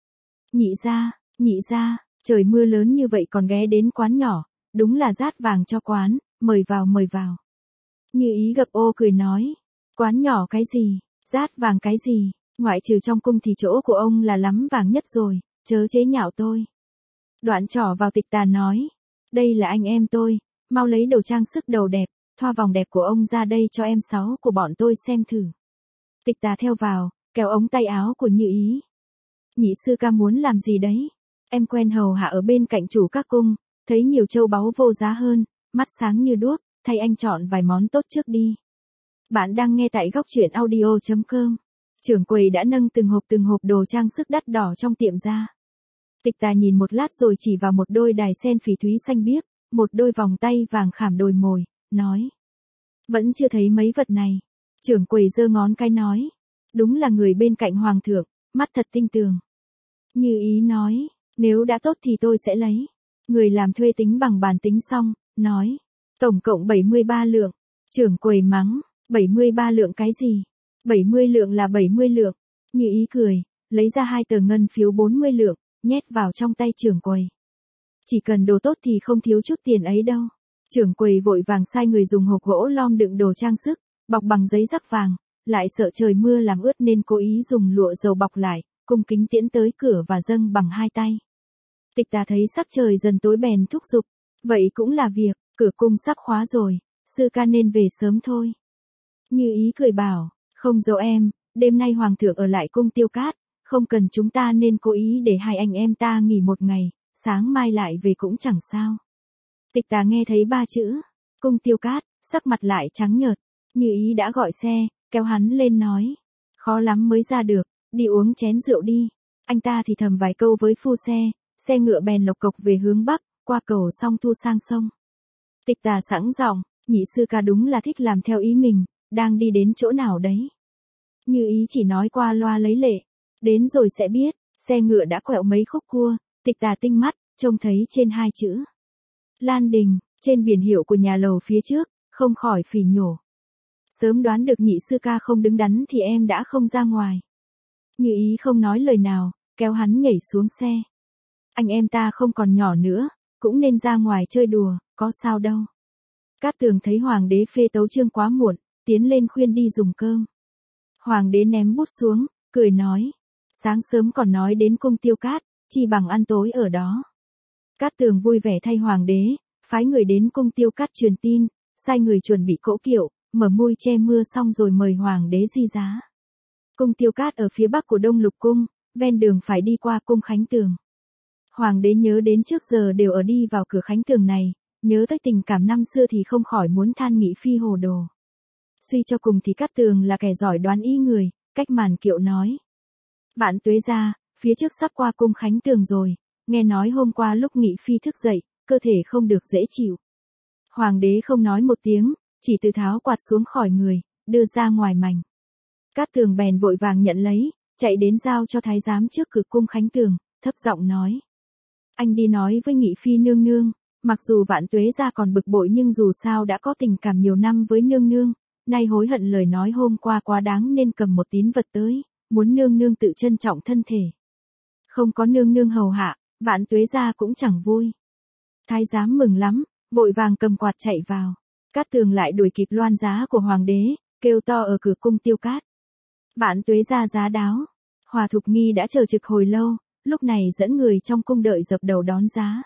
Nhị gia, trời mưa lớn như vậy còn ghé đến quán nhỏ, đúng là rát vàng cho quán, mời vào. Như Ý gập ô cười nói, quán nhỏ cái gì, rát vàng cái gì, ngoại trừ trong cung thì chỗ của ông là lắm vàng nhất rồi, chớ chế nhạo tôi. Đoạn trỏ vào Tịch Tà nói, đây là anh em tôi, mau lấy đồ trang sức đầu đẹp, thoa vòng đẹp của ông ra đây cho em sáu của bọn tôi xem thử. Tịch Tà theo vào, kéo ống tay áo của Như Ý. Nhị sư ca muốn làm gì đấy? Em quen hầu hạ ở bên cạnh chủ các cung, thấy nhiều châu báu vô giá hơn, mắt sáng như đuốc, thay anh chọn vài món tốt trước đi. Bạn đang nghe tại góc truyện audio.com. Trưởng quầy đã nâng từng hộp đồ trang sức đắt đỏ trong tiệm ra. Tịch Tà nhìn một lát rồi chỉ vào một đôi đài sen phỉ thúy xanh biếc, một đôi vòng tay vàng khảm đồi mồi, nói. Vẫn chưa thấy mấy vật này. Trưởng quầy giơ ngón cái nói. Đúng là người bên cạnh hoàng thượng, mắt thật tinh tường. Như Ý nói, nếu đã tốt thì tôi sẽ lấy. Người làm thuê tính bằng bàn tính xong, nói. Tổng cộng 73 lượng. Trưởng quầy mắng, 73 lượng cái gì? 70 lượng là 70 lượng. Như Ý cười, lấy ra 2 tờ ngân phiếu 40 lượng, nhét vào trong tay trưởng quầy. Chỉ cần đồ tốt thì không thiếu chút tiền ấy đâu. Trưởng quầy vội vàng sai người dùng hộp gỗ lom đựng đồ trang sức, bọc bằng giấy rắc vàng, lại sợ trời mưa làm ướt nên cố ý dùng lụa dầu bọc lại, cung kính tiễn tới cửa và dâng bằng 2 tay. Tịch Tà thấy sắc trời dần tối bèn thúc giục, vậy cũng là việc, cửa cung sắp khóa rồi, sư ca nên về sớm thôi. Như Ý cười bảo, không giấu em, đêm nay hoàng thượng ở lại cung Tiêu Cát, không cần chúng ta nên cố ý để hai anh em ta nghỉ một ngày, sáng mai lại về cũng chẳng sao. Tịch Tà nghe thấy 3 chữ, cung Tiêu Cát, sắc mặt lại trắng nhợt. Như Ý đã gọi xe, kéo hắn lên nói, khó lắm mới ra được, đi uống chén rượu đi. Anh ta thì thầm vài câu với phu xe ngựa bèn lộc cộc về hướng bắc, qua cầu Song Thu sang sông. Tịch Tà sẵn giọng, nhị sư ca đúng là thích làm theo ý mình, đang đi đến chỗ nào đấy. Như Ý chỉ nói qua loa lấy lệ, đến rồi sẽ biết. Xe ngựa đã quẹo mấy khúc cua, Tịch Tà tinh mắt, trông thấy trên 2 chữ Lan Đình, trên biển hiệu của nhà lầu phía trước, không khỏi phỉ nhổ. Sớm đoán được nhị sư ca không đứng đắn thì em đã không ra ngoài. Như Ý không nói lời nào, kéo hắn nhảy xuống xe. Anh em ta không còn nhỏ nữa, cũng nên ra ngoài chơi đùa, có sao đâu. Cát Tường thấy hoàng đế phê tấu chương quá muộn, tiến lên khuyên đi dùng cơm. Hoàng đế ném bút xuống, cười nói, sáng sớm còn nói đến cung Tiêu Cát, chi bằng ăn tối ở đó. Cát Tường vui vẻ thay hoàng đế, phái người đến cung Tiêu Cát truyền tin, sai người chuẩn bị cỗ kiệu, mở mui che mưa xong rồi mời hoàng đế di giá. Cung Tiêu Cát ở phía bắc của Đông Lục cung, ven đường phải đi qua cung Khánh Tường. Hoàng đế nhớ đến trước giờ đều ở đi vào cửa Khánh Tường này, nhớ tới tình cảm năm xưa thì không khỏi muốn than Nghị phi hồ đồ. Suy cho cùng thì Cát Tường là kẻ giỏi đoán ý người, cách màn kiệu nói. Vạn tuế ra, phía trước sắp qua cung Khánh Tường rồi, nghe nói hôm qua lúc Nghị phi thức dậy, cơ thể không được dễ chịu. Hoàng đế không nói một tiếng, chỉ từ tháo quạt xuống khỏi người, đưa ra ngoài mảnh. Cát Tường bèn vội vàng nhận lấy, chạy đến giao cho thái giám trước cửa cung Khánh Tường, thấp giọng nói. Anh đi nói với Nghị phi nương nương, mặc dù Vạn tuế ra còn bực bội nhưng dù sao đã có tình cảm nhiều năm với nương nương, nay hối hận lời nói hôm qua quá đáng nên cầm một tín vật tới, muốn nương nương tự trân trọng thân thể. Không có nương nương hầu hạ, Vạn tuế ra cũng chẳng vui. Thái giám mừng lắm, vội vàng cầm quạt chạy vào. Cát Tường lại đuổi kịp loan giá của hoàng đế, kêu to ở cửa cung Tiêu Cát. Vạn tuế ra giá đáo. Hòa Thục Nghi đã chờ trực hồi lâu, lúc này dẫn người trong cung đợi dập đầu đón giá.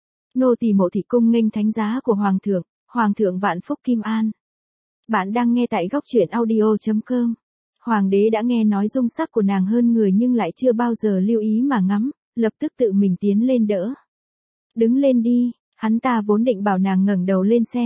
Nô tỳ Mộ Thị cung nghênh thánh giá của Hoàng thượng vạn phúc kim an. Bạn đang nghe tại góc truyện audio.com. Hoàng đế đã nghe nói dung sắc của nàng hơn người nhưng lại chưa bao giờ lưu ý mà ngắm, lập tức tự mình tiến lên đỡ. Đứng lên đi, hắn ta vốn định bảo nàng ngẩng đầu lên xem,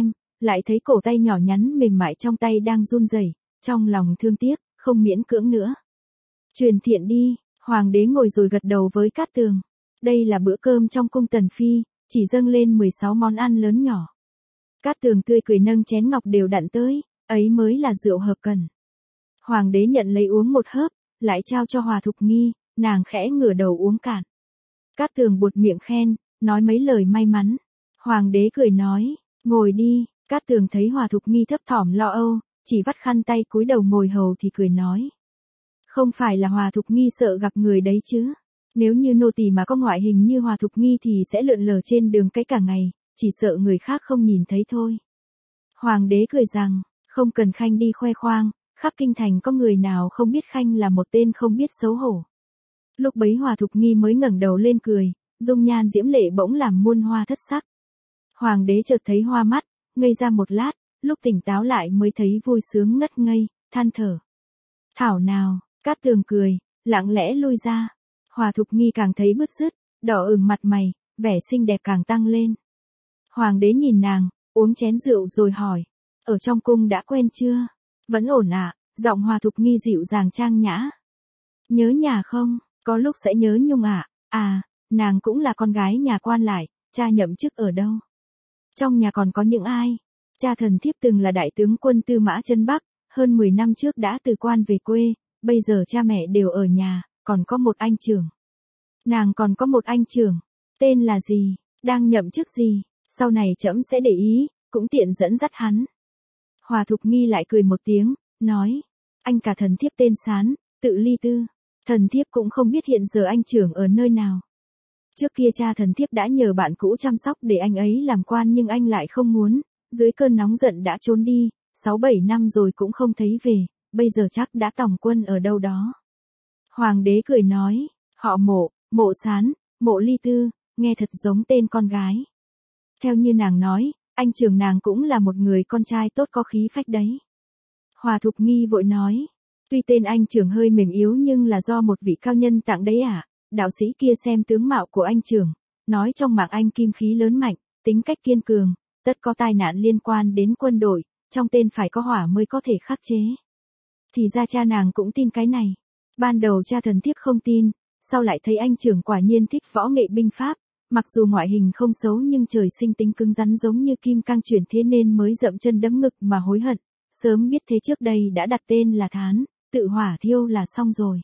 lại thấy cổ tay nhỏ nhắn mềm mại trong tay đang run rẩy, trong lòng thương tiếc, không miễn cưỡng nữa. Truyền thiện đi, hoàng đế ngồi rồi gật đầu với Cát Tường. Đây là bữa cơm trong cung tần phi, chỉ dâng lên 16 món ăn lớn nhỏ. Cát Tường tươi cười nâng chén ngọc đều đặn tới, ấy mới là rượu hợp cần. Hoàng đế nhận lấy uống một hớp, lại trao cho Hòa Thục Nghi, nàng khẽ ngửa đầu uống cạn. Cát Tường buột miệng khen, nói mấy lời may mắn. Hoàng đế cười nói, ngồi đi. Cát Tường thấy Hòa Thục Nghi thấp thỏm lo âu, chỉ vắt khăn tay cúi đầu ngồi hầu thì cười nói. Không phải là Hòa Thục Nghi sợ gặp người đấy chứ. Nếu như nô tỳ mà có ngoại hình như Hòa Thục Nghi thì sẽ lượn lờ trên đường cái cả ngày, chỉ sợ người khác không nhìn thấy thôi. Hoàng đế cười rằng, không cần Khanh đi khoe khoang, khắp kinh thành có người nào không biết Khanh là một tên không biết xấu hổ. Lúc bấy Hòa Thục Nghi mới ngẩng đầu lên cười, dung nhan diễm lệ bỗng làm muôn hoa thất sắc. Hoàng đế chợt thấy hoa mắt, ngây ra một lát, lúc tỉnh táo lại mới thấy vui sướng ngất ngây, than thở. Thảo nào, Cát Tường cười, lặng lẽ lui ra. Hòa Thục Nghi càng thấy bứt rứt, đỏ ửng mặt mày, vẻ xinh đẹp càng tăng lên. Hoàng đế nhìn nàng, uống chén rượu rồi hỏi, ở trong cung đã quen chưa? Vẫn ổn ạ, giọng Hòa Thục Nghi dịu dàng trang nhã. Nhớ nhà không? Có lúc sẽ nhớ Nhung ạ. À, nàng cũng là con gái nhà quan lại, cha nhậm chức ở đâu? Trong nhà còn có những ai? Cha thần thiếp từng là đại tướng quân Tư Mã Chân Bắc, hơn 10 năm trước đã từ quan về quê, bây giờ cha mẹ đều ở nhà, còn có một anh trưởng. Nàng còn có một anh trưởng, tên là gì, đang nhậm chức gì, sau này trẫm sẽ để ý, cũng tiện dẫn dắt hắn. Hòa Thục Nghi lại cười một tiếng, nói, anh cả thần thiếp tên Sán, tự Ly Tư, thần thiếp cũng không biết hiện giờ anh trưởng ở nơi nào. Trước kia cha thần thiếp đã nhờ bạn cũ chăm sóc để anh ấy làm quan nhưng anh lại không muốn, dưới cơn nóng giận đã trốn đi, 6-7 năm rồi cũng không thấy về, bây giờ chắc đã tòng quân ở đâu đó. Hoàng đế cười nói, họ Mộ, Mộ Sán, Mộ Ly Tư, nghe thật giống tên con gái. Theo như nàng nói, anh trưởng nàng cũng là một người con trai tốt có khí phách đấy. Hòa Thục Nghi vội nói, tuy tên anh trưởng hơi mềm yếu nhưng là do một vị cao nhân tặng đấy à, đạo sĩ kia xem tướng mạo của anh trưởng, nói trong mạng anh kim khí lớn mạnh, tính cách kiên cường, tất có tai nạn liên quan đến quân đội, trong tên phải có hỏa mới có thể khắc chế. Thì ra cha nàng cũng tin cái này. Ban đầu cha thần thiếp không tin, sau lại thấy anh trưởng quả nhiên thích võ nghệ binh pháp, mặc dù ngoại hình không xấu nhưng trời sinh tính cứng rắn giống như kim cang chuyển thế nên mới dậm chân đấm ngực mà hối hận, sớm biết thế trước đây đã đặt tên là Thán, tự hỏa thiêu là xong rồi.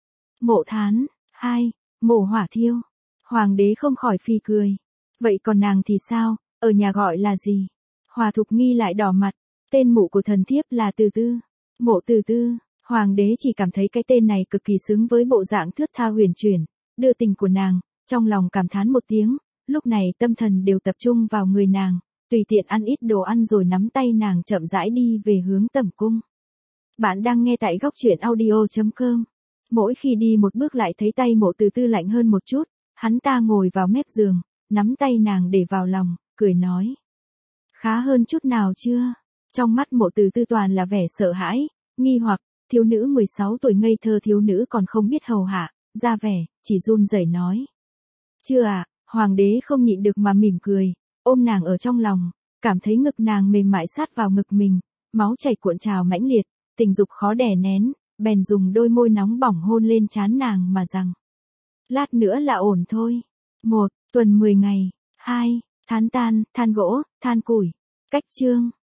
Mộ Thán, 2, Mộ Hỏa Thiêu. Hoàng đế không khỏi phì cười. Vậy còn nàng thì sao, ở nhà gọi là gì? Hòa Thục Nghi lại đỏ mặt, tên mụ của thần thiếp là Từ Tư, Mộ Từ Tư. Hoàng đế chỉ cảm thấy cái tên này cực kỳ xứng với bộ dạng thướt tha huyền chuyển, đưa tình của nàng, trong lòng cảm thán một tiếng, lúc này tâm thần đều tập trung vào người nàng, tùy tiện ăn ít đồ ăn rồi nắm tay nàng chậm rãi đi về hướng tẩm cung. Bạn đang nghe tại góc truyện audio.com. Mỗi khi đi một bước lại thấy tay Mộ Từ Tư lạnh hơn một chút, hắn ta ngồi vào mép giường, nắm tay nàng để vào lòng, cười nói. Khá hơn chút nào chưa? Trong mắt Mộ Từ Tư toàn là vẻ sợ hãi, nghi hoặc, thiếu nữ 16 tuổi ngây thơ thiếu nữ còn không biết hầu hạ, ra vẻ, chỉ run rẩy nói. Chưa à, hoàng đế không nhịn được mà mỉm cười, ôm nàng ở trong lòng, cảm thấy ngực nàng mềm mại sát vào ngực mình, máu chảy cuộn trào mãnh liệt, tình dục khó đè nén, bèn dùng đôi môi nóng bỏng hôn lên trán nàng mà rằng. Lát nữa là ổn thôi. 1. Tuần 10 ngày. 2. Than gỗ, than củi. Cách chương.